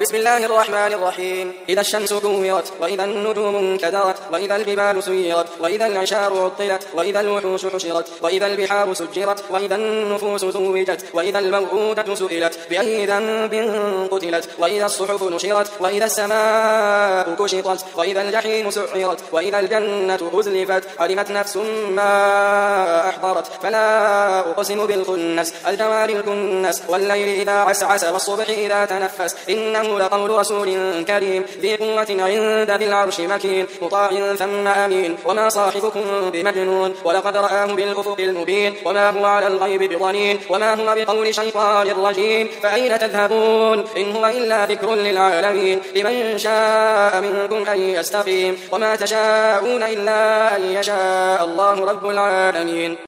بسم الله الرحمن الرحيم. إذا الشمس كورت وإذا النجوم انكدرت وإذا الجبال سيرت وإذا العشار عطلت وإذا الوحوش حشرت وإذا البحار سجرت وإذا النفوس زوجت وإذا الموءودة سئلت بأي ذنب قتلت وإذا الصحف نشرت وإذا السماء كشطت وإذا الجحيم سعرت وإذا الجنة أزلفت علمت نفس ما أحضرت فلا أقسم بالخنس الجوار الكنس والليل إذا عسعس والصبح إذا تنفس إنه لقول رسول كريم ذي قوة عند ذي العرش مكين مطاع ثم أمين وما صاحبكم بمجنون ولقد رآه بالأفق المبين وما هو على الغيب بضنين وما هو بقول شيطان رجيم فأين تذهبون إن هو إلا ذكر للعالمين لمن شاء منكم أن يستقيم وما تشاءون إلا أن يشاء الله رب العالمين.